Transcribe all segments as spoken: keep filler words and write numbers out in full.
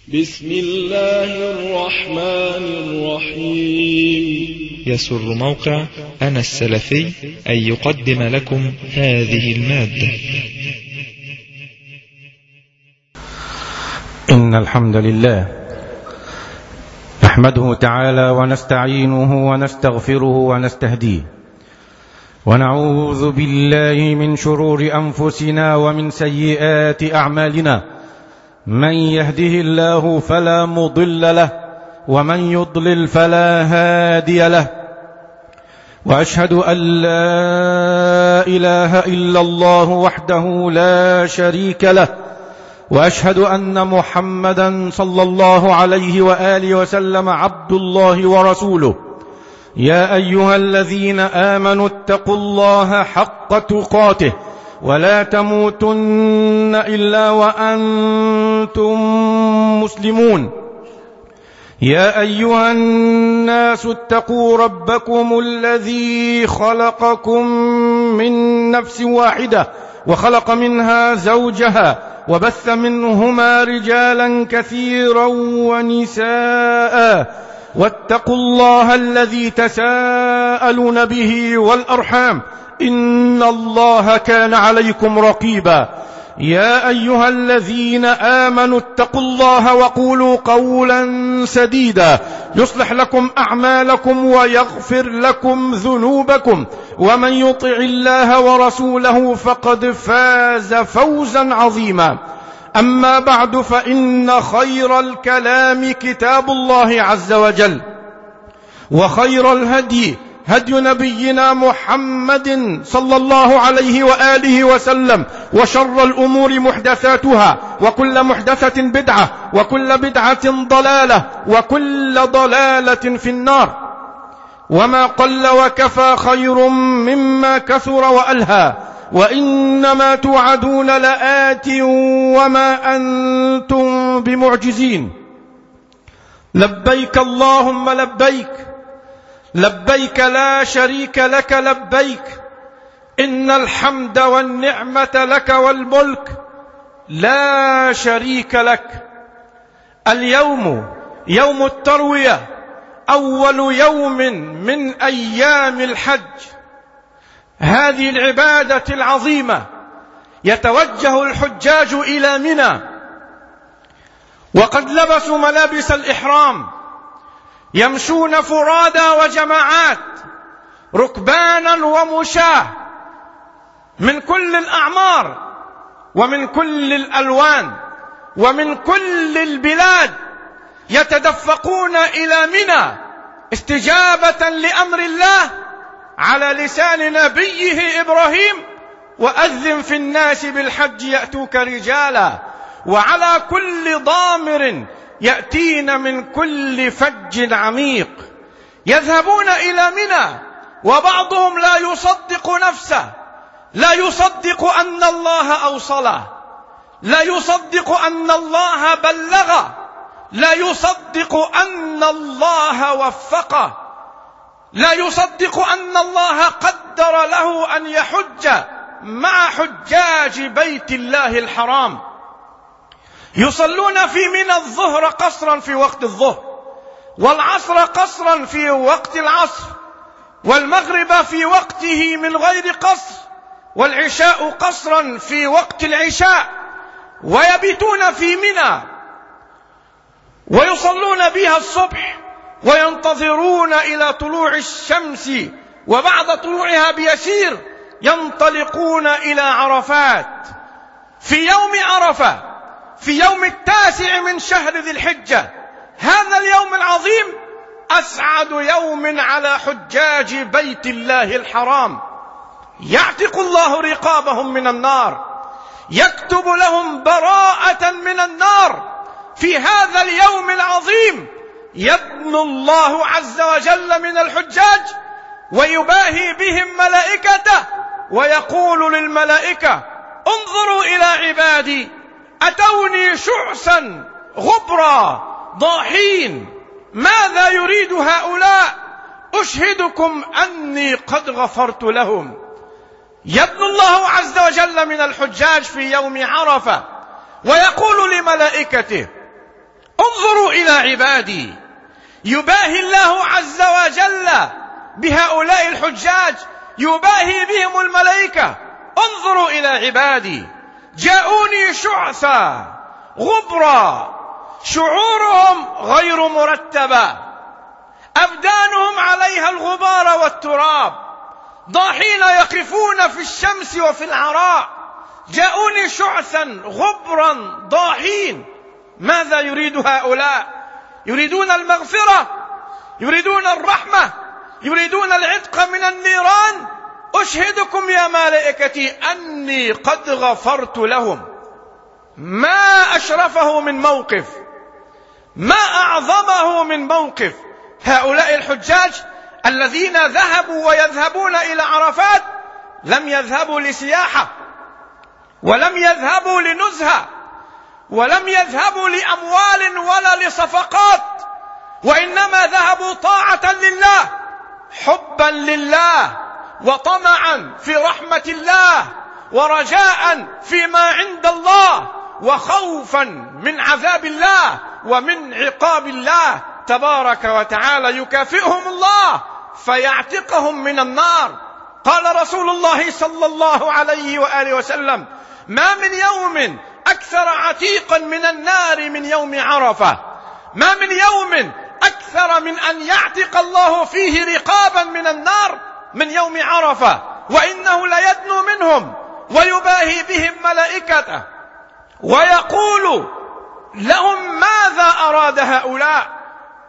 بسم الله الرحمن الرحيم. يسر موقع أنا السلفي أن يقدم لكم هذه المادة. إن الحمد لله نحمده تعالى ونستعينه ونستغفره ونستهديه، ونعوذ بالله من شرور أنفسنا ومن سيئات أعمالنا. من يهده الله فلا مضل له، ومن يضلل فلا هادي له. وأشهد أن لا إله إلا الله وحده لا شريك له، وأشهد أن محمدا صلى الله عليه وآله وسلم عبد الله ورسوله. يا أيها الذين آمنوا اتقوا الله حق تقاته ولا تموتن إلا وأنتم مسلمون. يا أيها الناس اتقوا ربكم الذي خلقكم من نفس واحدة وخلق منها زوجها وبث منهما رجالا كثيرا ونساء، واتقوا الله الذي تساءلون به والأرحام إن الله كان عليكم رقيبا. يا أيها الذين آمنوا اتقوا الله وقولوا قولا سديدا يصلح لكم أعمالكم ويغفر لكم ذنوبكم، ومن يطع الله ورسوله فقد فاز فوزا عظيما. أما بعد، فإن خير الكلام كتاب الله عز وجل، وخير الهدي هدي نبينا محمد صلى الله عليه وآله وسلم، وشر الأمور محدثاتها، وكل محدثة بدعة، وكل بدعة ضلالة، وكل ضلالة في النار. وما قل وكفى خير مما كثر وألهى، وإنما توعدون لآت وما أنتم بمعجزين. لبيك اللهم لبيك، لبيك لا شريك لك لبيك، إن الحمد والنعمة لك والملك لا شريك لك. اليوم يوم التروية، أول يوم من أيام الحج، هذه العبادة العظيمة. يتوجه الحجاج إلى منى وقد لبسوا ملابس الإحرام، يمشون فرادى وجماعات، ركبانا ومشاة، من كل الأعمار ومن كل الألوان ومن كل البلاد، يتدفقون إلى منى استجابة لأمر الله على لسان نبيه إبراهيم: وأذن في الناس بالحج يأتوك رجالا وعلى كل ضامر يأتين من كل فج عميق. يذهبون إلى منى وبعضهم لا يصدق نفسه، لا يصدق أن الله أوصله، لا يصدق أن الله بلغه، لا يصدق أن الله وفقه، لا يصدق أن الله قدر له أن يحج مع حجاج بيت الله الحرام. يصلون في منى الظهر قصرا في وقت الظهر، والعصر قصرا في وقت العصر، والمغرب في وقته من غير قصر، والعشاء قصرا في وقت العشاء. ويبيتون في منى ويصلون بها الصبح، وينتظرون إلى طلوع الشمس، وبعد طلوعها بيسير ينطلقون إلى عرفات. في يوم عرفة، في يوم التاسع من شهر ذي الحجة، هذا اليوم العظيم أسعد يوم على حجاج بيت الله الحرام. يعتق الله رقابهم من النار، يكتب لهم براءة من النار. في هذا اليوم العظيم يدن الله عز وجل من الحجاج ويباهي بهم ملائكته، ويقول للملائكة: انظروا إلى عبادي أتوني شعثا غبرا ضاحين، ماذا يريد هؤلاء؟ أشهدكم أني قد غفرت لهم. يدن الله عز وجل من الحجاج في يوم عرفة ويقول لملائكته: انظروا إلى عبادي. يباهي الله عز وجل بهؤلاء الحجاج، يباهي بهم الملائكة. انظروا إلى عبادي جاءوني شعثا غبرا، شعورهم غير مرتبة، أبدانهم عليها الغبار والتراب، ضاحين يقفون في الشمس وفي العراء. جاءوني شعثا غبرا ضاحين. ماذا يريد هؤلاء؟ يريدون المغفرة، يريدون الرحمة، يريدون العتق من النيران. أشهدكم يا ملائكتي أني قد غفرت لهم. ما أشرفه من موقف، ما أعظمه من موقف. هؤلاء الحجاج الذين ذهبوا ويذهبون إلى عرفات لم يذهبوا لسياحة، ولم يذهبوا لنزهة، ولم يذهبوا لأموال ولا لصفقات، وإنما ذهبوا طاعة لله، حبا لله، وطمعا في رحمة الله، ورجاء فيما عند الله، وخوفا من عذاب الله ومن عقاب الله تبارك وتعالى. يكافئهم الله فيعتقهم من النار. قال رسول الله صلى الله عليه وآله وسلم: ما من يوم أكثر عتيقا من النار من يوم عرفة، ما من يوم أكثر من أن يعتق الله فيه رقابا من النار من يوم عرفة، وإنه ليدنو منهم ويباهي بهم ملائكته ويقول لهم: ماذا أراد هؤلاء؟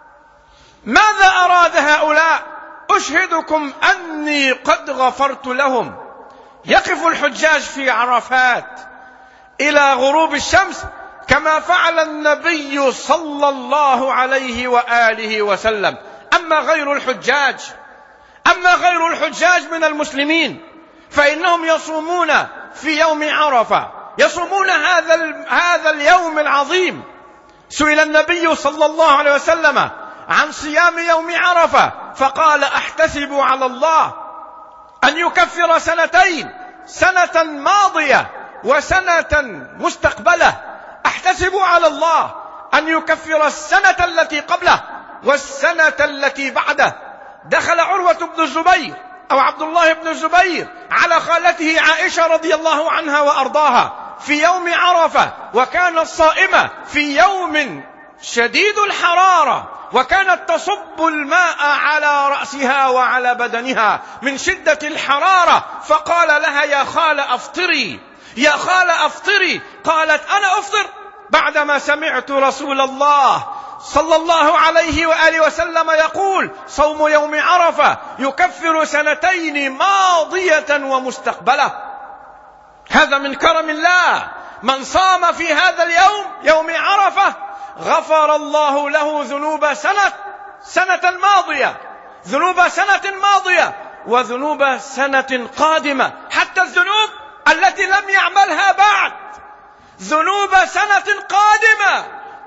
ماذا أراد هؤلاء؟ أشهدكم أني قد غفرت لهم. يقف الحجاج في عرفات إلى غروب الشمس كما فعل النبي صلى الله عليه وآله وسلم. أما غير الحجاج أما غير الحجاج من المسلمين فإنهم يصومون في يوم عرفة، يصومون هذا هذا اليوم العظيم. سئل النبي صلى الله عليه وسلم عن صيام يوم عرفة فقال: أحتسب على الله أن يكفر سنتين، سنة ماضية وسنة مستقبلة. أحتسب على الله أن يكفر السنة التي قبله والسنة التي بعده. دخل عروة بن الزبير أو عبد الله بن الزبير على خالته عائشة رضي الله عنها وأرضاها في يوم عرفة، وكانت صائمة في يوم شديد الحرارة، وكانت تصب الماء على رأسها وعلى بدنها من شدة الحرارة. فقال لها: يا خالة أفطري، يا خالة أفطري. قالت: أنا أفطر، بعدما سمعت رسول الله صلى الله عليه وآله وسلم يقول: صوم يوم عرفة يكفر سنتين ماضية ومستقبلة. هذا من كرم الله. من صام في هذا اليوم يوم عرفة غفر الله له ذنوب سنة سنة ماضية، ذنوب سنة ماضية وذنوب سنة قادمة، حتى الذنوب التي لم يعملها بعد، ذنوب سنة قادمة،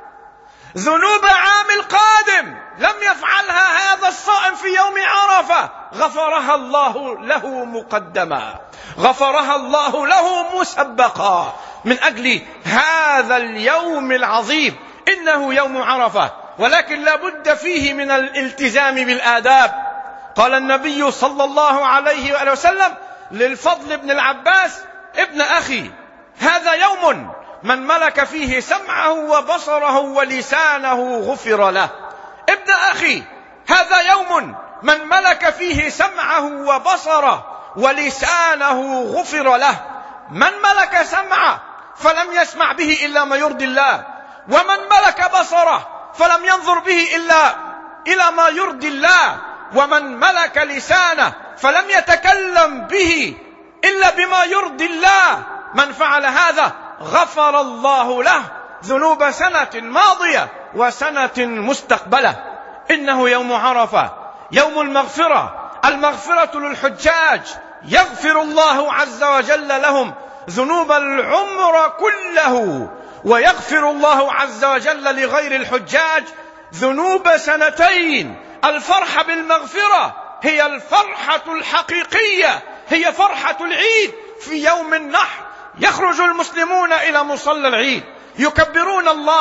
ذنوب عام القادم لم يفعلها هذا الصائم في يوم عرفة، غفرها الله له مقدما، غفرها الله له مسبقا، من أجل هذا اليوم العظيم. إنه يوم عرفة، ولكن لا بد فيه من الالتزام بالآداب. قال النبي صلى الله عليه وآله وسلم للفضل بن العباس: ابن أخي، هذا يوم من ملك فيه سمعه وبصره ولسانه غفر له. ابن أخي، هذا يوم من ملك فيه سمعه وبصره ولسانه غفر له. من ملك سمعه فلم يسمع به إلا ما يرضي الله، ومن ملك بصره فلم ينظر به إلا إلى ما يرضي الله، ومن ملك لسانه فلم يتكلم به إلا بما يرضي الله. من فعل هذا غفر الله له ذنوب سنة ماضية وسنة مستقبلة. إنه يوم عرفة، يوم المغفرة، المغفرة للحجاج، يغفر الله عز وجل لهم ذنوب العمر كله، ويغفر الله عز وجل لغير الحجاج ذنوب سنتين. الفرحة بالمغفرة هي الفرحة الحقيقية، هي فرحة العيد. في يوم النحر يخرج المسلمون إلى مصلى العيد، يكبرون الله،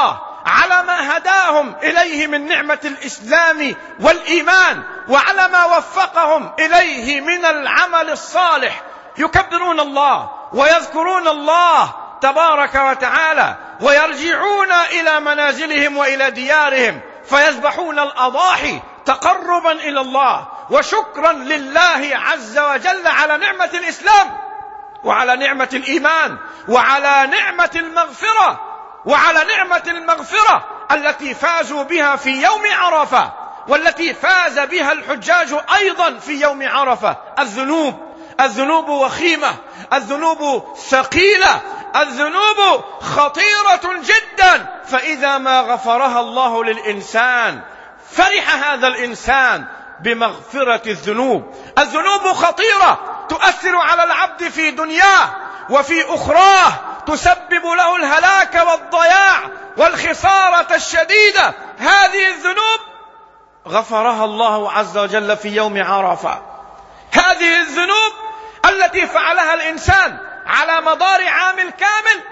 على ما هداهم إليه من نعمة الإسلام والإيمان، وعلى ما وفقهم إليه من العمل الصالح، يكبرون الله ويذكرون الله تبارك وتعالى، ويرجعون إلى منازلهم وإلى ديارهم فيذبحون الأضاحي تقربا إلى الله وشكرا لله عز وجل على نعمة الإسلام وعلى نعمة الإيمان وعلى نعمة المغفرة وعلى نعمة المغفرة التي فازوا بها في يوم عرفة، والتي فاز بها الحجاج أيضا في يوم عرفة. الذنوب الذنوب وخيمة، الذنوب ثقيلة، الذنوب خطيرة جدا، فإذا ما غفرها الله للإنسان فرح هذا الإنسان بمغفرة الذنوب. الذنوب خطيرة تؤثر على العبد في دنياه وفي أخراه، تسبب له الهلاك والضياع والخسارة الشديدة. هذه الذنوب غفرها الله عز وجل في يوم عرفة. هذه الذنوب التي فعلها الإنسان على مدار عام كامل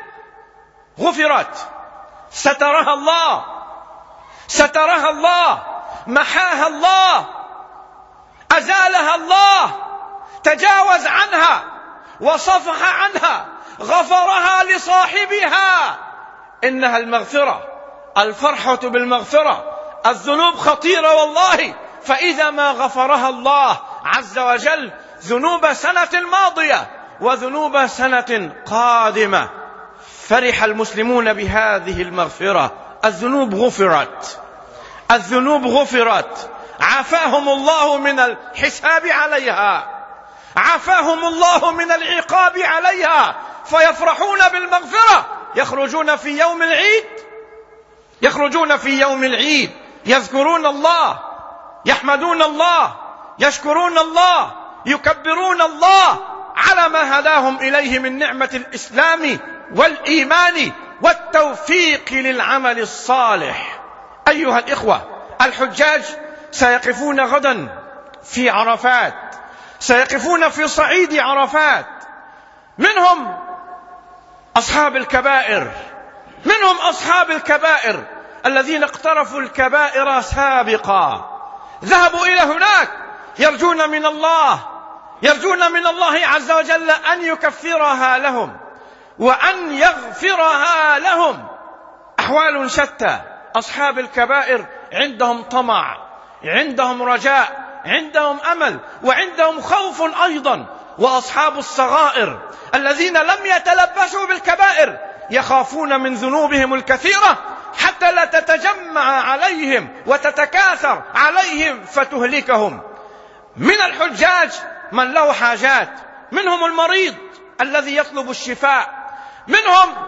غفرت، سترها الله سترها الله محاها الله، أزالها الله، تجاوز عنها وصفح عنها، غفرها لصاحبها. إنها المغفرة، الفرحة بالمغفرة. الذنوب خطيرة والله، فإذا ما غفرها الله عز وجل ذنوب سنة ماضية وذنوب سنة قادمة، فرح المسلمون بهذه المغفرة. الذنوب غفرت، الذنوب غفرت، عافاهم الله من الحساب عليها، عافاهم الله من العقاب عليها، فيفرحون بالمغفرة. يخرجون في يوم العيد يخرجون في يوم العيد يذكرون الله، يحمدون الله، يشكرون الله، يكبرون الله على ما هداهم إليه من نعمة الإسلام والإيمان والتوفيق للعمل الصالح. أيها الإخوة، الحجاج سيقفون غدا في عرفات، سيقفون في صعيد عرفات، منهم أصحاب الكبائر، منهم أصحاب الكبائر الذين اقترفوا الكبائر سابقا، ذهبوا إلى هناك يرجون من الله يرجون من الله عز وجل أن يكفرها لهم وأن يغفرها لهم. أحوال شتى. أصحاب الكبائر عندهم طمع، عندهم رجاء، عندهم أمل، وعندهم خوف أيضا. وأصحاب الصغائر الذين لم يتلبسوا بالكبائر يخافون من ذنوبهم الكثيرة حتى لا تتجمع عليهم وتتكاثر عليهم فتهلكهم. من الحجاج من له حاجات، منهم المريض الذي يطلب الشفاء، منهم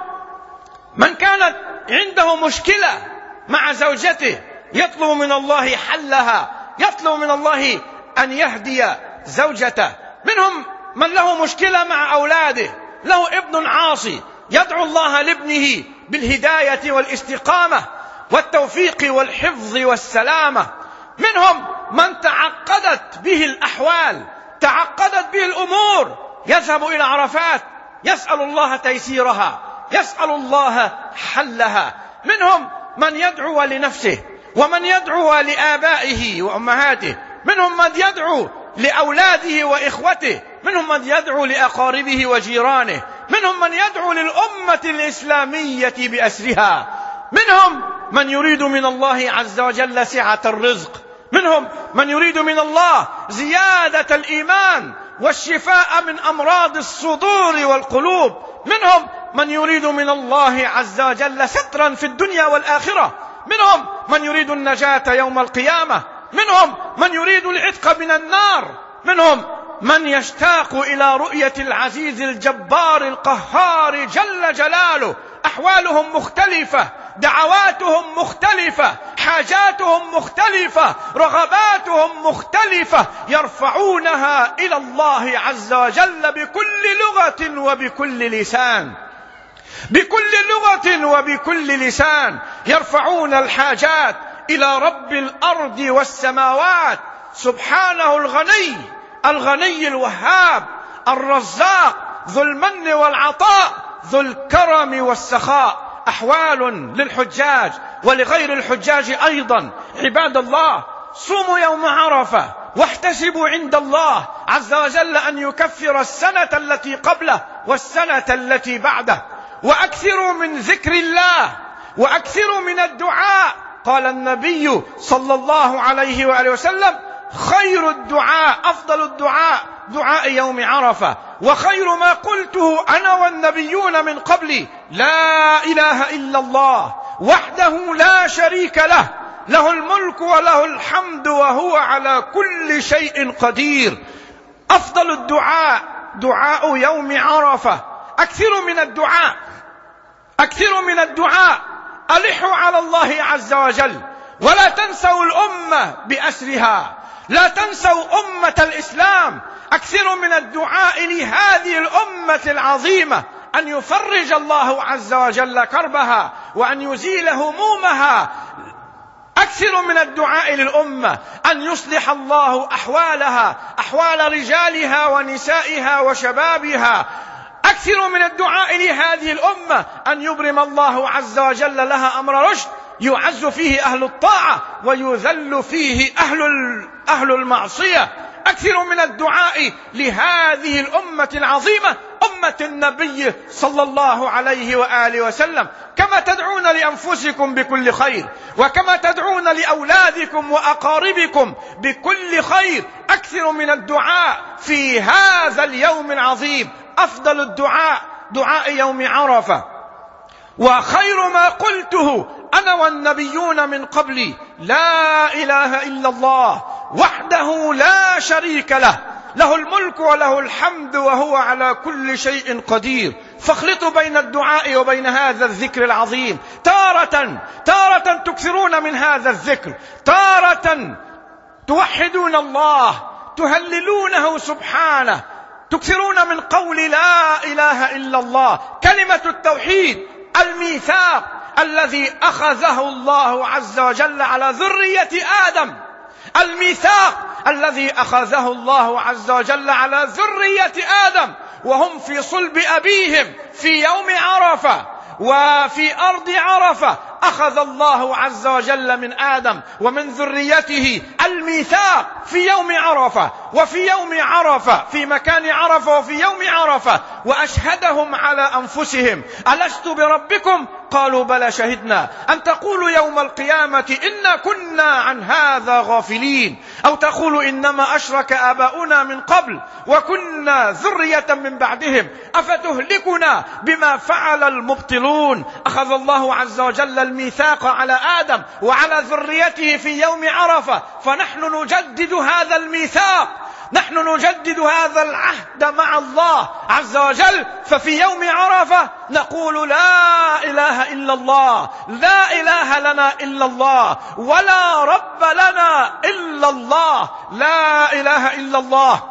من كانت عنده مشكلة مع زوجته يطلب من الله حلها، يطلب من الله أن يهدي زوجته، منهم من له مشكلة مع أولاده، له ابن عاصي يدعو الله لابنه بالهداية والاستقامة والتوفيق والحفظ والسلامة، منهم من تعقدت به الأحوال، تعقدت به الأمور، يذهب إلى عرفات يسأل الله تيسيرها، يسأل الله حلها، منهم من يدعو لنفسه ومن يدعو لآبائه وأمهاته، منهم من يدعو لأولاده وإخوته، منهم من يدعو لأقاربه وجيرانه، منهم من يدعو للأمة الإسلامية بأسرها، منهم من يريد من الله عز وجل سعة الرزق، منهم من يريد من الله زيادة الإيمان والشفاء من أمراض الصدور والقلوب، منهم من يريد من الله عز وجل سترا في الدنيا والآخرة، منهم من يريد النجاة يوم القيامة، منهم من يريد العتق من النار، منهم من يشتاق إلى رؤية العزيز الجبار القهار جل جلاله. أحوالهم مختلفة، دعواتهم مختلفة، حاجاتهم مختلفة، رغباتهم مختلفة، يرفعونها إلى الله عز وجل بكل لغة وبكل لسان، بكل لغة وبكل لسان يرفعون الحاجات إلى رب الأرض والسماوات سبحانه الغني، الغني الوهاب، الرزاق، ذو المن والعطاء، ذو الكرم والسخاء. أحوال للحجاج ولغير الحجاج أيضا. عباد الله، صوموا يوم عرفة واحتسبوا عند الله عز وجل أن يكفر السنة التي قبله والسنة التي بعده، وأكثروا من ذكر الله وأكثروا من الدعاء. قال النبي صلى الله عليه وآله وسلم: خير الدعاء، أفضل الدعاء دعاء يوم عرفة، وخير ما قلته أنا والنبيون من قبلي لا إله إلا الله وحده لا شريك له، له الملك وله الحمد وهو على كل شيء قدير. أفضل الدعاء دعاء يوم عرفة. أكثروا من الدعاء، أكثروا من الدعاء، ألحوا على الله عز وجل، ولا تنسوا الأمة بأسرها، لا تنسوا أمة الإسلام. أكثروا من الدعاء لهذه الأمة العظيمة أن يفرج الله عز وجل كربها وأن يزيل همومها. أكثروا من الدعاء للأمة أن يصلح الله أحوالها، أحوال رجالها ونسائها وشبابها. أكثروا من الدعاء لهذه الأمة أن يبرم الله عز وجل لها أمر رشد يعز فيه أهل الطاعة ويذل فيه أهل أهل المعصية. أكثروا من الدعاء لهذه الأمة العظيمة، أمة النبي صلى الله عليه وآله وسلم. كما تدعون لأنفسكم بكل خير، وكما تدعون لأولادكم وأقاربكم بكل خير، أكثروا من الدعاء في هذا اليوم العظيم. أفضل الدعاء دعاء يوم عرفة، وخير ما قلته أنا والنبيون من قبلي لا إله إلا الله وحده لا شريك له، له الملك وله الحمد وهو على كل شيء قدير. فاخلطوا بين الدعاء وبين هذا الذكر العظيم. تارة تارة تكثرون من هذا الذكر، تارة توحدون الله، تهللونه سبحانه، تكثرون من قول لا إله إلا الله، كلمة التوحيد، الميثاق الذي أخذه الله عز وجل على ذرية آدم، الميثاق الذي أخذه الله عز وجل على ذرية آدم وهم في صلب أبيهم في يوم عرفة وفي أرض عرفة. أخذ الله عز وجل من آدم ومن ذريته الميثاق في يوم عرفة، وفي يوم عرفة في مكان عرفة وفي يوم عرفة، وأشهدهم على أنفسهم: ألست بربكم؟ قالوا بلى شهدنا أن تقولوا يوم القيامة إنا كنا عن هذا غافلين، أو تقولوا إنما أشرك آباؤنا من قبل وكنا ذرية من بعدهم أفتهلكنا بما فعل المبطلون. أخذ الله عز وجل الميثاق على آدم وعلى ذريته في يوم عرفة، فنحن نجدد هذا الميثاق، نحن نجدد هذا العهد مع الله عز وجل. ففي يوم عرفة نقول لا إله إلا الله، لا إله لنا إلا الله، ولا رب لنا إلا الله، لا إله إلا الله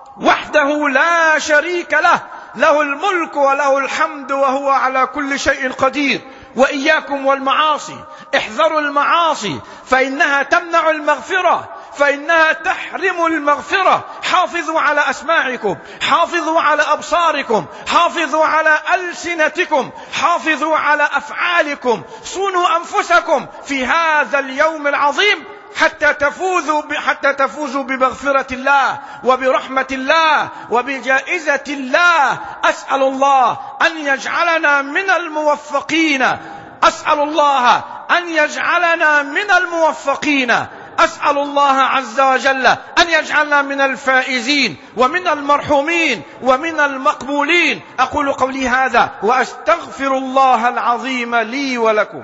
وحده لا شريك له، له الملك وله الحمد وهو على كل شيء قدير. وإياكم والمعاصي، احذروا المعاصي فإنها تمنع المغفرة، فإنها تحرم المغفرة. حافظوا على أسماعكم، حافظوا على أبصاركم، حافظوا على ألسنتكم، حافظوا على أفعالكم، صونوا أنفسكم في هذا اليوم العظيم حتى تفوزوا حتى تفوزوا بمغفرة الله وبرحمة الله وبجائزة الله. أسأل الله أن يجعلنا من الموفقين، أسأل الله أن يجعلنا من الموفقين، أسأل الله عز وجل أن يجعلنا من الفائزين ومن المرحومين ومن المقبولين. أقول قولي هذا وأستغفر الله العظيم لي ولكم.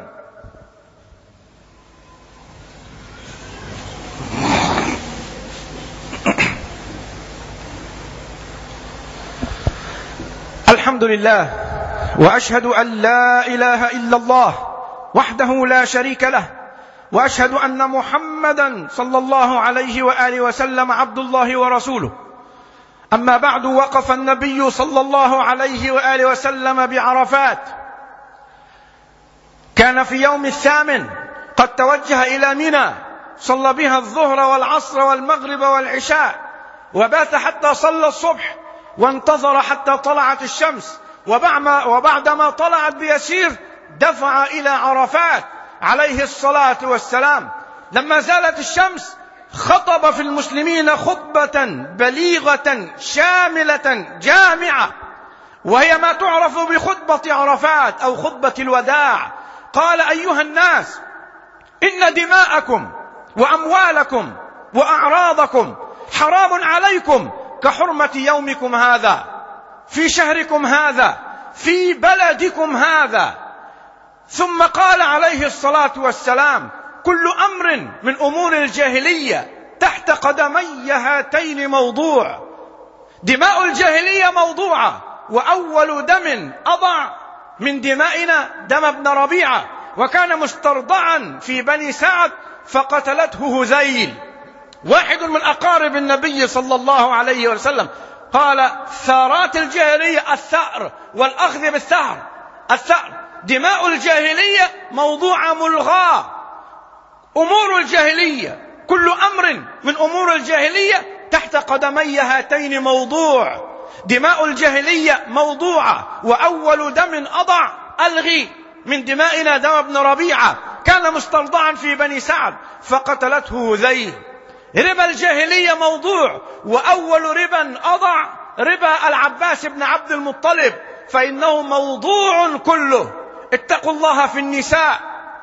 الحمد لله، وأشهد أن لا إله إلا الله وحده لا شريك له، وأشهد أن محمدا صلى الله عليه وآله وسلم عبد الله ورسوله. أما بعد، وقف النبي صلى الله عليه وآله وسلم بعرفات، كان في يوم الثامن قد توجه إلى منى، صلى بها الظهر والعصر والمغرب والعشاء، وبات حتى صلى الصبح، وانتظر حتى طلعت الشمس، وبعدما طلعت بيسير دفع إلى عرفات عليه الصلاة والسلام. لما زالت الشمس خطب في المسلمين خطبة بليغة شاملة جامعة، وهي ما تعرف بخطبة عرفات أو خطبة الوداع. قال: أيها الناس، إن دماءكم وأموالكم وأعراضكم حرام عليكم كحرمة يومكم هذا في شهركم هذا في بلدكم هذا. ثم قال عليه الصلاة والسلام: كل أمر من أمور الجاهلية تحت قدمي هاتين موضوع. دماء الجاهلية موضوعة، وأول دم أضع من دمائنا دم ابن ربيعة، وكان مسترضعا في بني سعد فقتلته هذيل، واحد من أقارب النبي صلى الله عليه وسلم. قال: ثارات الجاهلية الثأر والأخذ بالثأر. الثأر دماء الجاهلية موضوعة ملغاة. أمور الجاهلية، كل أمر من أمور الجاهلية تحت قدمي هاتين موضوع. دماء الجاهلية موضوعة، وأول دم أضع ألغي من دمائنا دم ابن ربيعة، كان مسترضعا في بني سعد فقتلته هذيل. ربا الجاهلية موضوع، وأول ربا أضع ربا العباس بن عبد المطلب، فإنه موضوع كله. اتقوا الله في النساء،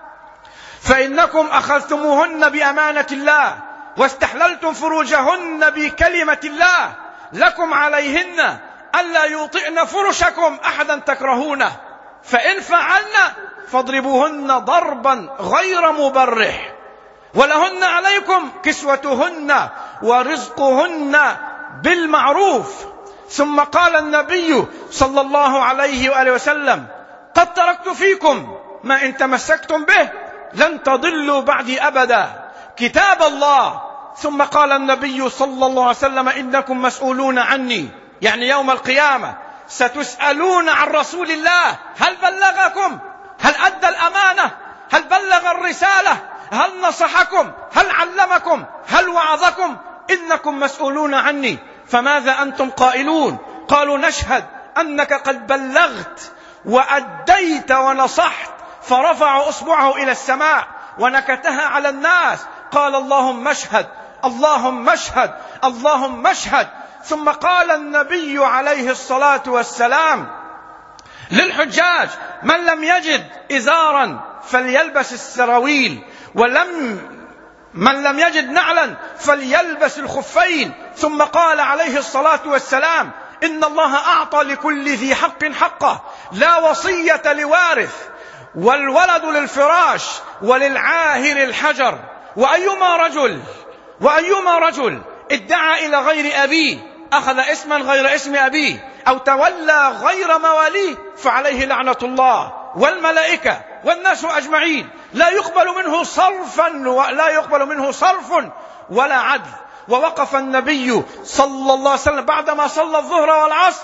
فإنكم أخذتموهن بأمانة الله واستحللتم فروجهن بكلمة الله، لكم عليهن ألا يوطئن فرشكم أحدا تكرهونه، فإن فعلن فاضربوهن ضربا غير مبرح، ولهن عليكم كسوتهن ورزقهن بالمعروف. ثم قال النبي صلى الله عليه وآله وسلم: قد تركت فيكم ما إن تمسكتم به لن تضلوا بعدي أبدا، كتاب الله. ثم قال النبي صلى الله عليه وسلم: إنكم مسؤولون عني، يعني يوم القيامة ستسألون عن رسول الله، هل بلغكم؟ هل أدى الأمانة؟ هل بلغ الرسالة؟ هل نصحكم؟ هل علمكم؟ هل وعظكم؟ إنكم مسؤولون عني، فماذا أنتم قائلون؟ قالوا: نشهد أنك قد بلغت وأديت ونصحت. فرفع أصبعه إلى السماء ونكتها على الناس، قال: اللهم اشهد، اللهم اشهد، اللهم اشهد. ثم قال النبي عليه الصلاة والسلام للحجاج: من لم يجد إزارا فليلبس السراويل، ولم من لم يجد نعلا فليلبس الخفين. ثم قال عليه الصلاة والسلام: إن الله أعطى لكل ذي حق حقه، لا وصية لوارث، والولد للفراش، وللعاهر الحجر. وأيما رجل وأيما رجل ادعى إلى غير أبيه، أخذ اسما غير اسم أبيه، أو تولى غير مواليه، فعليه لعنة الله والملائكة والناس أجمعين، لا يقبل منه صرفا ولا يقبل منه صرف ولا عدل. ووقف النبي صلى الله عليه وسلم بعدما صلى الظهر والعصر،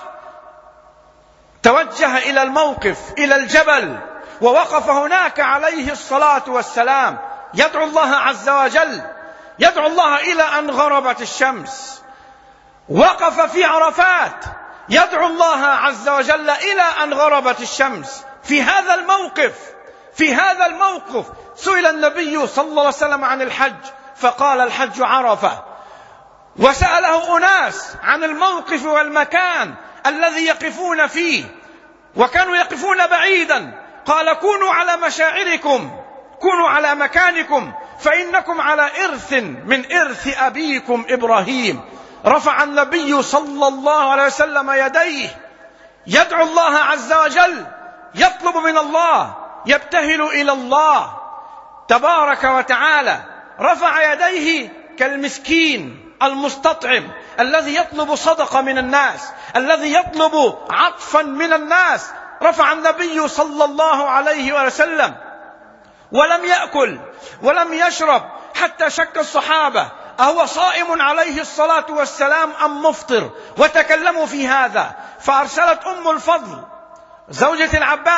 توجه إلى الموقف، إلى الجبل، ووقف هناك عليه الصلاة والسلام يدعو الله عز وجل، يدعو الله إلى أن غربت الشمس. وقف في عرفات يدعو الله عز وجل إلى أن غربت الشمس. في هذا الموقف في هذا الموقف سئل النبي صلى الله عليه وسلم عن الحج، فقال: الحج عرفة. وسأله أناس عن الموقف والمكان الذي يقفون فيه، وكانوا يقفون بعيدا. قال: كونوا على مشاعركم، كونوا على مكانكم، فإنكم على إرث من إرث أبيكم إبراهيم. رفع النبي صلى الله عليه وسلم يديه يدعو الله عز وجل، يطلب من الله، يبتهل إلى الله تبارك وتعالى. رفع يديه كالمسكين المستطعم الذي يطلب صدقة من الناس، الذي يطلب عطفا من الناس. رفع النبي صلى الله عليه وسلم ولم يأكل ولم يشرب حتى شك الصحابة أهو صائم عليه الصلاة والسلام أم مفطر، وتكلموا في هذا. فأرسلت أم الفضل زوجة العباس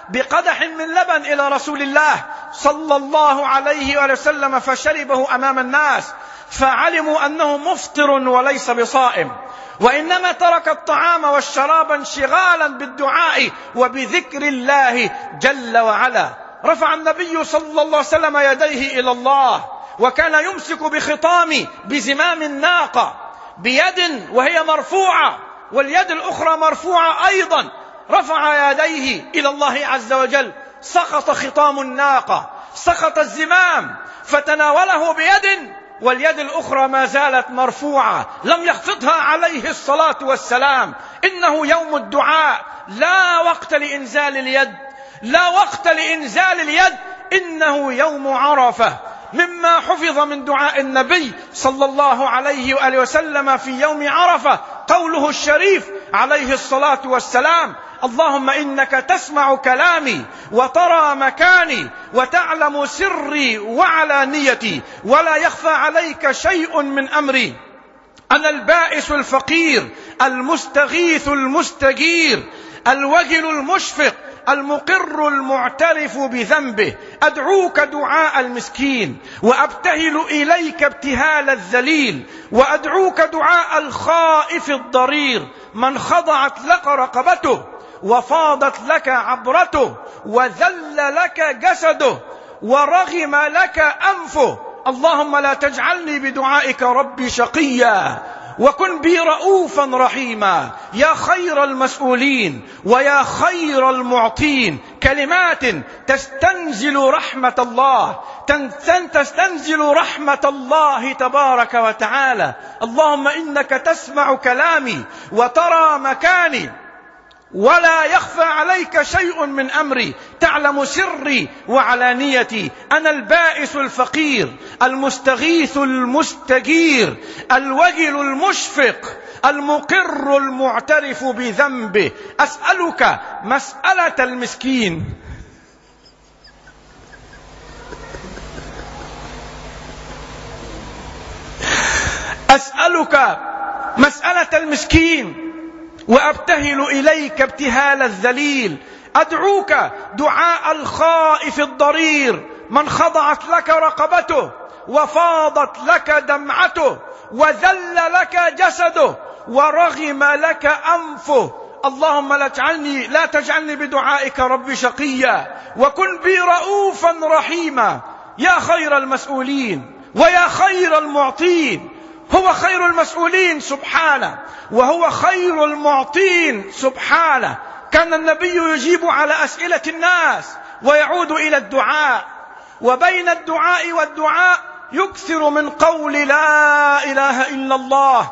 بقدح من لبن إلى رسول الله صلى الله عليه وسلم فشربه أمام الناس، فعلموا أنه مفطر وليس بصائم، وإنما ترك الطعام والشراب انشغالا بالدعاء وبذكر الله جل وعلا. رفع النبي صلى الله عليه وسلم يديه إلى الله، وكان يمسك بخطام بزمام الناقة بيد وهي مرفوعة، واليد الأخرى مرفوعة أيضا. رفع يديه إلى الله عز وجل، سقط خطام الناقة، سقط الزمام، فتناوله بيد واليد الأخرى ما زالت مرفوعة، لم يخفضها عليه الصلاة والسلام. إنه يوم الدعاء، لا وقت لإنزال اليد، لا وقت لإنزال اليد، إنه يوم عرفة. مما حفظ من دعاء النبي صلى الله عليه وآله وسلم في يوم عرفة قوله الشريف عليه الصلاة والسلام: اللهم إنك تسمع كلامي وترى مكاني وتعلم سري وعلانيتي ولا يخفى عليك شيء من أمري. أنا البائس الفقير المستغيث المستجير الوجل المشفق المقر المعترف بذنبه، أدعوك دعاء المسكين وأبتهل إليك ابتهال الذليل، وأدعوك دعاء الخائف الضرير من خضعت لك رقبته وفاضت لك عبرته وذل لك جسده ورغم لك أنفه. اللهم لا تجعلني بدعائك ربي شقيا وكن بي رؤوفا رحيما يا خير المسؤولين ويا خير المعطين. كلمات تستنزل رحمة الله، تستنزل رحمة الله تبارك وتعالى. اللهم إنك تسمع كلامي وترى مكاني ولا يخفى عليك شيء من أمري، تعلم سري وعلانيتي. أنا البائس الفقير المستغيث المستجير الوجل المشفق المقر المعترف بذنبه. أسألك مسألة المسكين، أسألك مسألة المسكين وأبتهل إليك ابتهال الذليل. أدعوك دعاء الخائف الضرير من خضعت لك رقبته وفاضت لك دمعته وذل لك جسده ورغم لك أنفه. اللهم لا تجعلني, لا تجعلني بدعائك رب شقيا وكن بي رؤوفا رحيما يا خير المسؤولين ويا خير المعطين. هو خير المسؤولين سبحانه وهو خير المعطين سبحانه. كان النبي يجيب على أسئلة الناس ويعود إلى الدعاء، وبين الدعاء والدعاء يكثر من قول لا إله إلا الله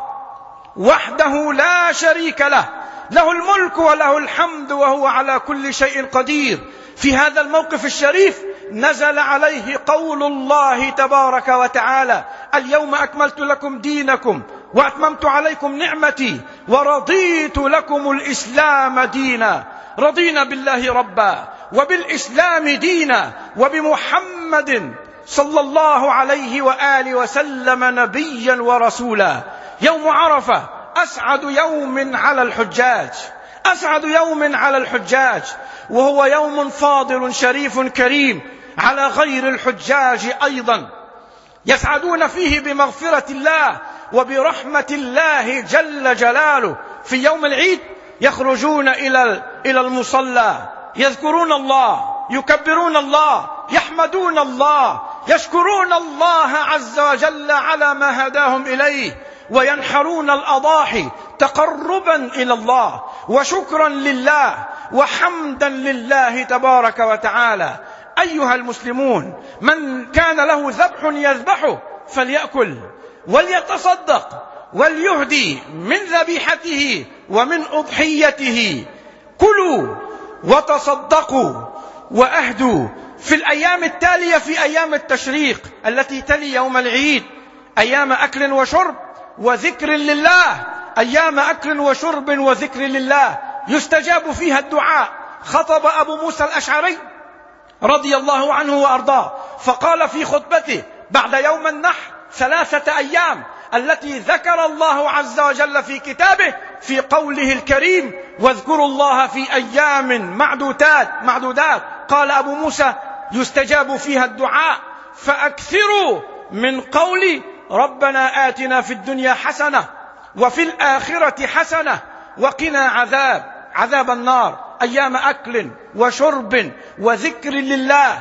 وحده لا شريك له، له الملك وله الحمد وهو على كل شيء قدير. في هذا الموقف الشريف نزل عليه قول الله تبارك وتعالى: اليوم أكملت لكم دينكم وأتممت عليكم نعمتي ورضيت لكم الإسلام دينا. رضينا بالله ربا وبالإسلام دينا وبمحمد صلى الله عليه وآله وسلم نبيا ورسولا. يوم عرفة أسعد يوم على الحجاج، أسعد يوم على الحجاج، وهو يوم فاضل شريف كريم على غير الحجاج أيضا، يسعدون فيه بمغفرة الله وبرحمة الله جل جلاله. في يوم العيد يخرجون إلى إلى المصلى، يذكرون الله، يكبرون الله، يحمدون الله، يشكرون الله عز وجل على ما هداهم إليه، وينحرون الأضاحي تقربا إلى الله وشكرا لله وحمدا لله تبارك وتعالى. أيها المسلمون، من كان له ذبح يذبحه فليأكل وليتصدق وليهدي من ذبيحته ومن أضحيته. كلوا وتصدقوا وأهدوا. في الأيام التالية، في أيام التشريق التي تلي يوم العيد، أيام أكل وشرب وذكر لله، أيام أكل وشرب وذكر لله يستجاب فيها الدعاء. خطب أبو موسى الأشعري رضي الله عنه وأرضاه فقال في خطبته بعد يوم النحر ثلاثة أيام: التي ذكر الله عز وجل في كتابه في قوله الكريم: واذكروا الله في أيام معدودات معدودات قال أبو موسى: يستجاب فيها الدعاء، فأكثروا من قول ربنا آتنا في الدنيا حسنة وفي الآخرة حسنة وقنا عذاب عذاب النار. أيام أكل وشرب وذكر لله،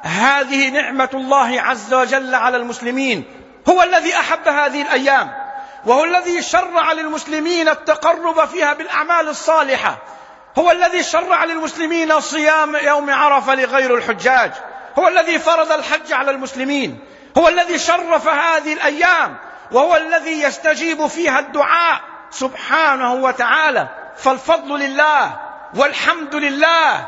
هذه نعمة الله عز وجل على المسلمين. هو الذي أحب هذه الأيام، وهو الذي شرع للمسلمين التقرب فيها بالأعمال الصالحة. هو الذي شرع للمسلمين صيام يوم عرفة لغير الحجاج. هو الذي فرض الحج على المسلمين. هو الذي شرف هذه الأيام، وهو الذي يستجيب فيها الدعاء سبحانه وتعالى. فالفضل لله والحمد لله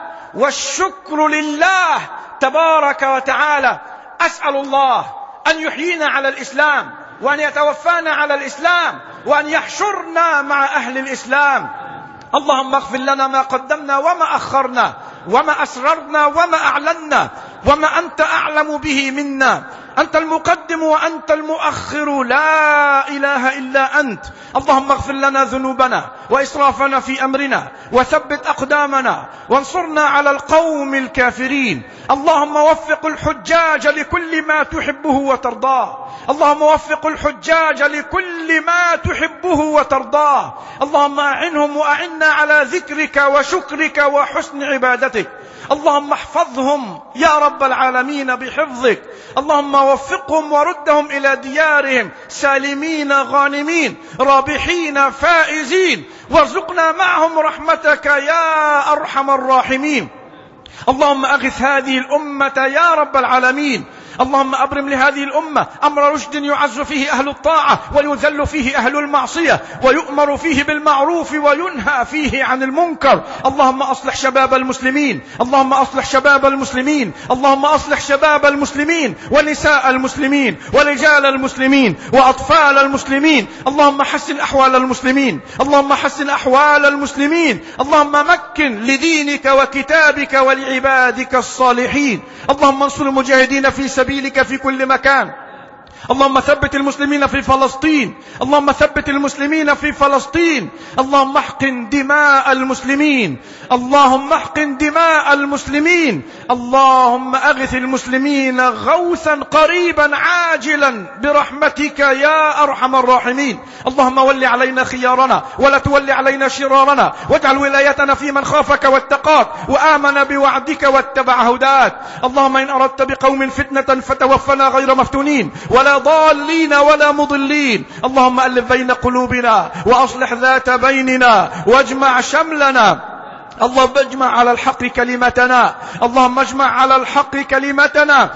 والشكر لله تبارك وتعالى. أسأل الله أن يحيينا على الإسلام، وأن يتوفانا على الإسلام، وأن يحشرنا مع أهل الإسلام. اللهم اغفر لنا ما قدمنا وما أخرنا، وما أسررنا وما أعلنا، وما أنت أعلم به منا. أنت المقدم وأنت المؤخر، لا إله إلا أنت. اللهم اغفر لنا ذنوبنا وإسرافنا في أمرنا، وثبت أقدامنا، وانصرنا على القوم الكافرين. اللهم وفق الحجاج لكل ما تحبه وترضاه. اللهم وفق الحجاج لكل ما تحبه وترضاه. اللهم أعنهم وأعنا على ذكرك وشكرك وحسن عبادتك. اللهم احفظهم يا رب العالمين بحفظك. اللهم وفقهم وردهم إلى ديارهم سالمين غانمين رابحين فائزين، وارزقنا معهم رحمتك يا أرحم الراحمين. اللهم أغث هذه الأمة يا رب العالمين. اللهم أبرم لهذه الأمة أمر رشد يعز فيه أهل الطاعة ويذل فيه أهل المعصية، ويؤمر فيه بالمعروف وينهى فيه عن المنكر. اللهم أصلح شباب المسلمين، اللهم أصلح شباب المسلمين، اللهم أصلح شباب المسلمين ونساء المسلمين ورجال المسلمين وأطفال المسلمين. اللهم حسن أحوال المسلمين، اللهم حسن أحوال المسلمين. اللهم مكن لدينك وكتابك ولعبادك الصالحين. اللهم انصر المجاهدين في سبيلك في كل مكان. اللهم ثبت المسلمين في فلسطين، اللهم ثبت المسلمين في فلسطين. اللهم احقن دماء المسلمين، اللهم احقن دماء المسلمين. اللهم اغث المسلمين غوثا قريبا عاجلا برحمتك يا ارحم الراحمين. اللهم ول علينا خيارنا ولا تول علينا شرارنا، واجعل ولايتنا في من خافك واتقاك وآمن بوعدك واتبع هداك. اللهم إن أردت بقوم فتنة فتوفنا غير مفتونين ولا ضالين ولا مضلين. اللهم ألف بين قلوبنا وأصلح ذات بيننا واجمع شملنا. اللهم اجمع على الحق كلمتنا، اللهم اجمع على الحق كلمتنا،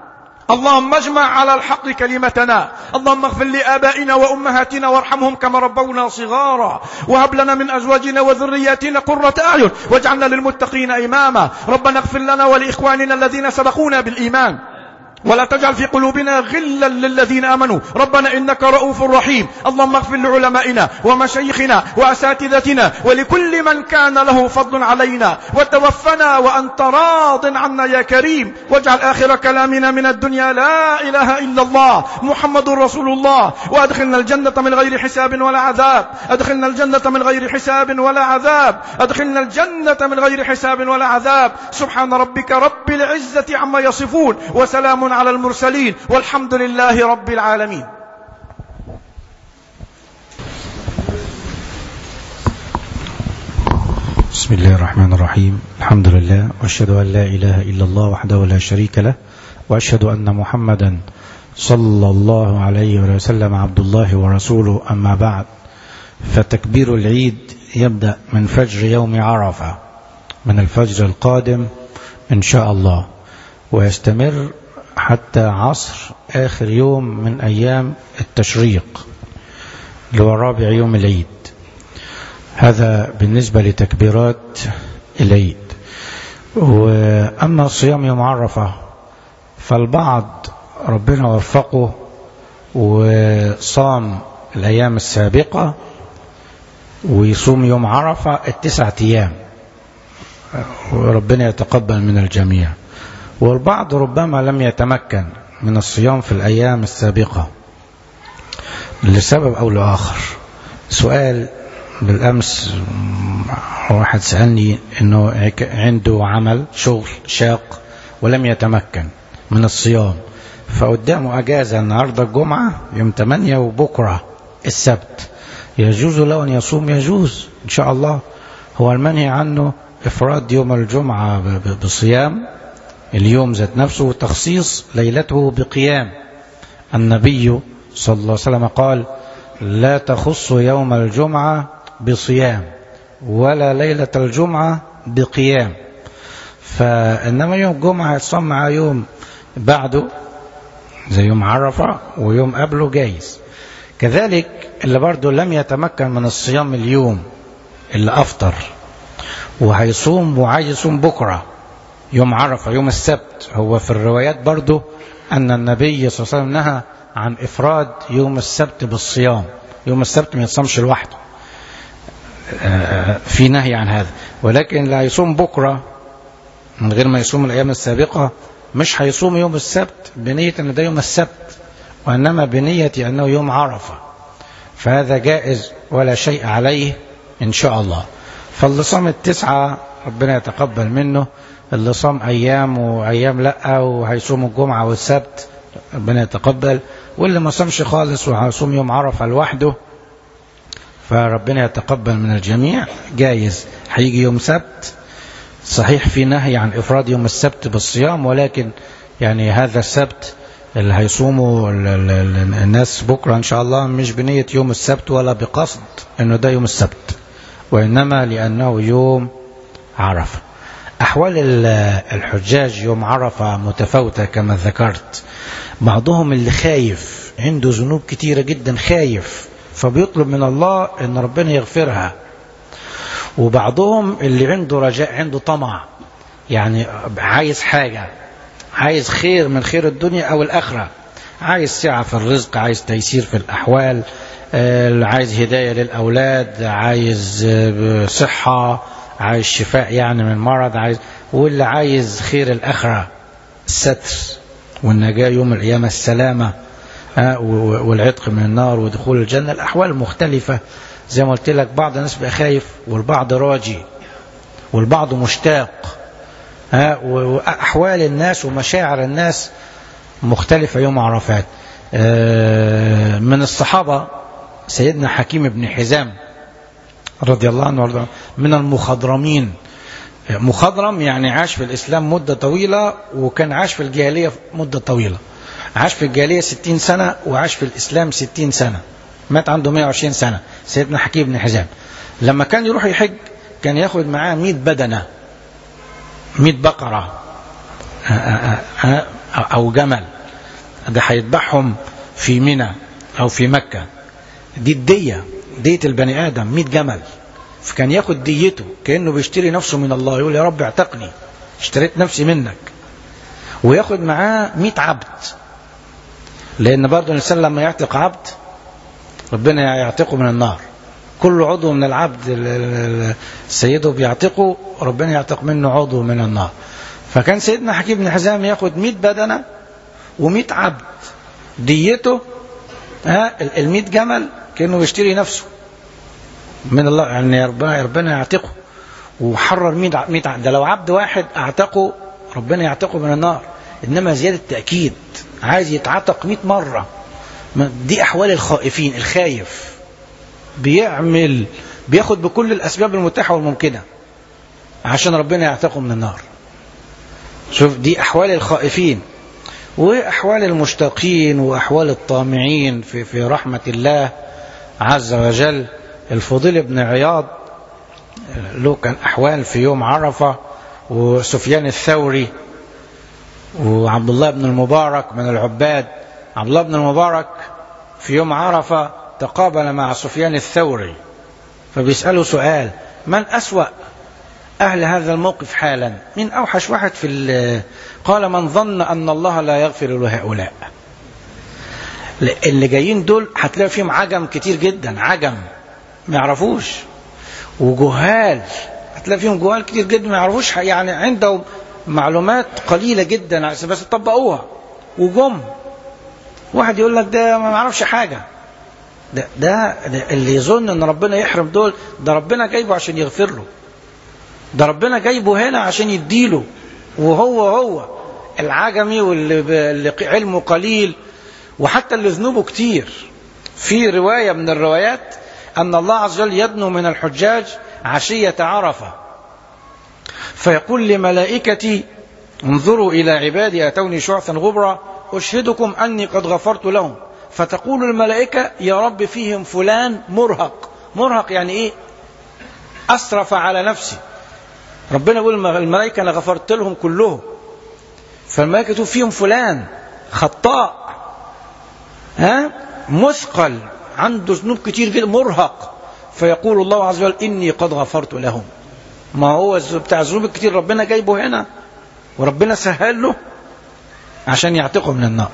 اللهم اجمع على الحق كلمتنا. اللهم اغفر لآبائنا وأمهاتنا وارحمهم كما ربونا صغارا، وهب لنا من أزواجنا وذرياتنا قرة أعين واجعلنا للمتقين إماما. ربنا اغفر لنا ولإخواننا الذين سبقونا بالإيمان، ولا تجعل في قلوبنا غلا للذين آمنوا ربنا إنك رؤوف رحيم. اللهم اغفر لعلمائنا ومشايخنا وأساتذتنا ولكل من كان له فضل علينا، وتوفنا وأنت راض عنا يا كريم. واجعل آخر كلامنا من الدنيا لا إله إلا الله محمد رسول الله، وأدخلنا الجنة من غير حساب ولا عذاب، أدخلنا الجنة من غير حساب ولا عذاب، أدخلنا الجنة من غير حساب ولا عذاب. سبحان ربك رب العزة عما يصفون، وسلام على المرسلين، والحمد لله رب العالمين. بسم الله الرحمن الرحيم. الحمد لله، وأشهد أن لا إله إلا الله وحده لا شريك له، وأشهد أن محمدا صلى الله عليه وسلم عبد الله ورسوله. أما بعد، فتكبير العيد يبدأ من فجر يوم عرفة، من الفجر القادم إن شاء الله، ويستمر حتى عصر آخر يوم من أيام التشريق اللي هو رابع يوم العيد. هذا بالنسبة لتكبيرات العيد. وأما صيام يوم عرفة فالبعض ربنا وفقه وصام الأيام السابقة ويصوم يوم عرفة التسعة أيام، وربنا يتقبل من الجميع. والبعض ربما لم يتمكن من الصيام في الأيام السابقة. لسبب أو لآخر. سؤال بالأمس واحد سألني أنه عنده عمل شغل شاق ولم يتمكن من الصيام، فقدامه أجازة النهاردة الجمعة يوم ثمانية وبكرة السبت، يجوز له أن يصوم؟ يجوز إن شاء الله. هو المنهي عنه إفراد يوم الجمعة بصيام اليوم ذات نفسه وتخصيص ليلته بقيام. النبي صلى الله عليه وسلم قال لا تخص يوم الجمعة بصيام ولا ليلة الجمعة بقيام. فإنما يوم الجمعة يتصام مع يوم بعده زي يوم عرفة ويوم قبله جايز. كذلك اللي برضه لم يتمكن من الصيام اليوم اللي أفطر وهيصوم وعايز يصوم بكرة يوم عرفة يوم السبت، هو في الروايات برضه أن النبي صلى الله عليه وسلم نهى عن إفراد يوم السبت بالصيام، يوم السبت ما يتصامش لوحده، في نهي عن هذا. ولكن لا يصوم بكرة من غير ما يصوم الأيام السابقة، مش هيصوم يوم السبت بنية أن ده يوم السبت، وإنما بنية أنه يوم عرفة، فهذا جائز ولا شيء عليه إن شاء الله. فاللي صام التسعة ربنا يتقبل منه، اللي صام أيام وأيام لأ وهيصوم الجمعة والسبت ربنا يتقبل، واللي ما صامش خالص وهيصوم يوم عرفة لوحده فربنا يتقبل من الجميع، جايز. هيجي يوم سبت صحيح في نهي عن إفراد يوم السبت بالصيام، ولكن يعني هذا السبت اللي هيصوموا الناس بكرة إن شاء الله مش بنية يوم السبت ولا بقصد إنه ده يوم السبت، وإنما لأنه يوم عرفة. أحوال الحجاج يوم عرفة متفاوتة كما ذكرت. بعضهم اللي خايف عنده ذنوب كتيرة جدا خايف فبيطلب من الله إن ربنا يغفرها، وبعضهم اللي عنده رجاء عنده طمع، يعني عايز حاجة، عايز خير من خير الدنيا أو الآخرة، عايز سعة في الرزق، عايز تيسير في الأحوال، عايز هداية للأولاد، عايز صحة، عايز شفاء يعني من مرض، عايز واللي عايز خير الآخرة، الستر والنجاة يوم القيامة، السلامة والعتق من النار ودخول الجنة. الأحوال مختلفة زي ما قلت لك، بعض الناس بقى خايف والبعض راجي والبعض مشتاق، وأحوال الناس ومشاعر الناس مختلفة يوم عرفات. من الصحابة سيدنا حكيم بن حزام رضي الله عنه وارضاه، من المخضرمين. مخضرم يعني عاش في الإسلام مدة طويلة وكان عاش في الجاهلية مدة طويلة، عاش في الجاهلية ستين سنة وعاش في الإسلام ستين سنة، مات عنده مئة وعشرين سنة سيدنا حكيم بن حزام. لما كان يروح يحج كان ياخد معاه مئة بدنة، مئة بقرة أو جمل، ده هيذبحهم في منى أو في مكة، دي الدية، دية البني آدم مئة جمل، فكان ياخد ديته كأنه بيشتري نفسه من الله، يقول يا رب اعتقني اشتريت نفسي منك. وياخد معاه مئة عبد، لأن برضه الإنسان لما يعتق عبد ربنا يعتقه من النار، كل عضو من العبد سيده بيعتقه ربنا يعتق منه عضو من النار. فكان سيدنا حكيم بن حزام ياخد مئة بدنة ومئة عبد، ديته ها المئة جمل كأنه بيشتري نفسه من الله، يعني ربنا ربنا يعتقه وحرر مئة مئة عبد. ده لو عبد واحد اعتقه ربنا يعتقه من النار، انما زيادة تأكيد عايز يتعتق مئة مرة. دي احوال الخائفين، الخايف بيعمل بياخد بكل الاسباب المتاحة والممكنة عشان ربنا يعتقه من النار. شوف دي احوال الخائفين. واحوال المشتاقين واحوال الطامعين في في رحمة الله عز وجل. الفضيل بن عياض له كان احوال في يوم عرفة، وسفيان الثوري وعبد الله بن المبارك من العباد. عبد الله بن المبارك في يوم عرفة تقابل مع سفيان الثوري فبيسأله سؤال: من أسوأ أهل هذا الموقف حالا؟ من أوحش واحد في؟ قال: من ظن أن الله لا يغفر لهؤلاء. اللي جايين دول هتلاقي فيهم عجم كتير جدا، عجم ما يعرفوش، وجهال هتلاقي فيهم جهال كتير جدا ما يعرفوش، يعني عندهم معلومات قليلة جدا بس طبقوها. وجم واحد يقول لك ده ما يعرفش حاجة، ده, ده, ده اللي يظن ان ربنا يحرم دول، ده ربنا جايبه عشان يغفر له، ده ربنا جايبه هنا عشان يديله. وهو هو العجمي واللي علمه قليل وحتى اللي ذنوبه كتير، في رواية من الروايات أن الله عز وجل يدنو من الحجاج عشية عرفة فيقول لملائكتي انظروا إلى عبادي أتوني شعثا غبرا أشهدكم أني قد غفرت لهم، فتقول الملائكة يا رب فيهم فلان مرهق. مرهق يعني إيه؟ أسرف على نفسي. ربنا يقول الملائكة أنا غفرت لهم كلهم، فالملائكة تقول فيهم فلان خطاء، ها مثقل عنده ذنوب كتير جدا مرهق، فيقول الله عز وجل إني قد غفرت لهم. ما هو بتاع الذنوب الكتير ربنا جايبه هنا وربنا سهل له عشان يعتقه من النار.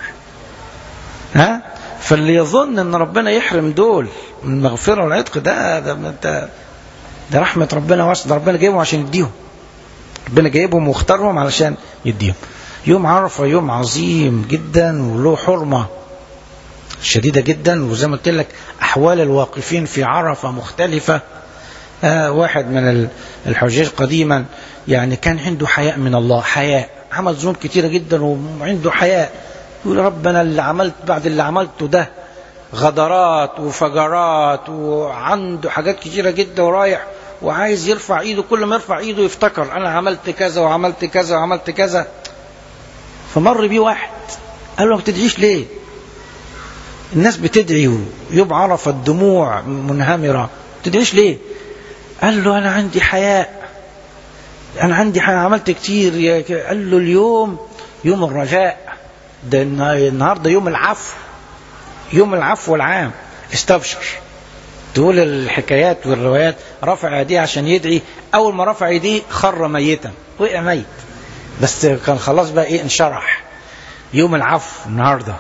ها فاللي يظن ان ربنا يحرم دول من المغفرة والعتق ده ده ده, ده رحمة ربنا واسع، ده ربنا جايبهم عشان يديهم، ربنا جايبهم واختارهم علشان يديهم. يوم عرفة يوم عظيم جدا وله حرمة شديدة جدا، وزي ما قلت لك أحوال الواقفين في عرفة مختلفة. آه واحد من الحجاج قديما يعني كان عنده حياء من الله، حياء، عمل ذنوب كتيرة جدا وعنده حياء، يقول ربنا اللي عملت بعد اللي عملته ده غدرات وفجرات وعنده حاجات كتيرة جدا ورايح وعايز يرفع ايده، كل ما يرفع ايده يفتكر انا عملت كذا وعملت كذا وعملت كذا. فمر بيه واحد قال له ما بتدعيش ليه؟ الناس بتدعي ويوم عرفة الدموع منهمرة، ما بتدعيش ليه؟ قال له انا عندي حياء، انا عندي حياء عملت كتير. قال له اليوم يوم الرجاء، ده النهارده يوم العفو، يوم العفو العام، استبشر. تقول الحكايات والروايات رفع يديه عشان يدعي، اول ما رفع يديه خر ميتا، وقع ميت، بس كان خلاص بقى ايه انشرح، يوم العفو النهارده.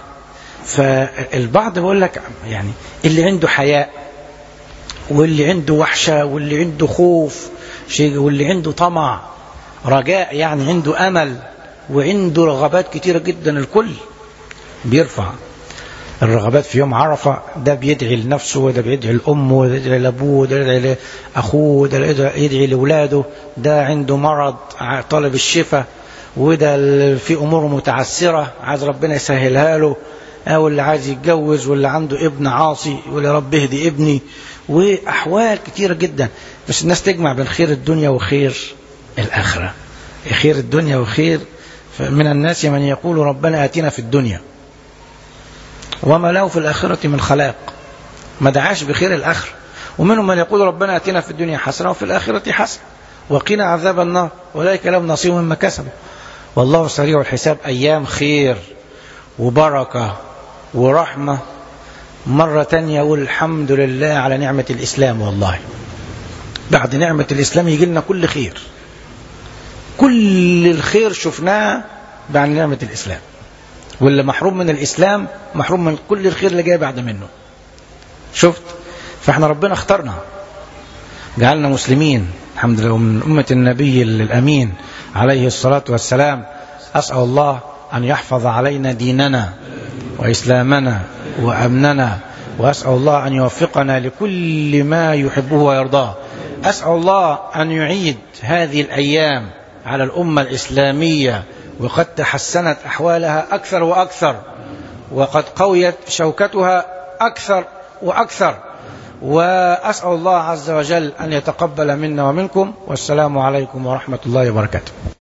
فالبعض بيقول لك يعني اللي عنده حياء واللي عنده وحشة واللي عنده خوف شيء واللي عنده طمع رجاء، يعني عنده أمل وعنده رغبات كتيرة جدا، الكل بيرفع الرغبات في يوم عرفة. ده بيدعي لنفسه، وده بيدعي لأمه، وده يدعي لأبوه، وده يدعي لأخوه، وده يدعي لأولاده، ده عنده مرض طالب الشفاء، وده في أمور متعسرة عايز ربنا يسهلها له، أو اللي عايز يتجوز، واللي عنده ابن عاصي يقول يا رب اهدي ابني، وأحوال كتيرة جدا. بس الناس تجمع بين خير الدنيا وخير الآخرة. خير الدنيا وخير، من الناس من يقول ربنا آتنا في الدنيا وما له في الآخرة من خلاق، ما دعاش بخير الآخرة. ومنهم من يقول ربنا آتنا في الدنيا حسنة وفي الآخرة حسنة وقنا عذاب النار أولئك لهم نصيب مما كسبوا والله سريع الحساب. أيام خير وبركة ورحمة. مرة تانية أقول الحمد لله على نعمة الإسلام. والله بعد نعمة الإسلام يجي لنا كل خير، كل الخير شفناه بعد نعمة الإسلام، واللي محروم من الإسلام محروم من كل الخير اللي جاي بعد منه. شفت؟ فاحنا ربنا اختارنا جعلنا مسلمين الحمد لله، ومن أمة النبي الأمين عليه الصلاة والسلام. أسأل الله أن يحفظ علينا ديننا وإسلامنا وأمننا، وأسأل الله أن يوفقنا لكل ما يحبه ويرضاه. أسأل الله أن يعيد هذه الأيام على الأمة الإسلامية، وقد تحسنت أحوالها أكثر وأكثر، وقد قويت شوكتها أكثر وأكثر. وأسأل الله عز وجل أن يتقبل منا ومنكم، والسلام عليكم ورحمة الله وبركاته.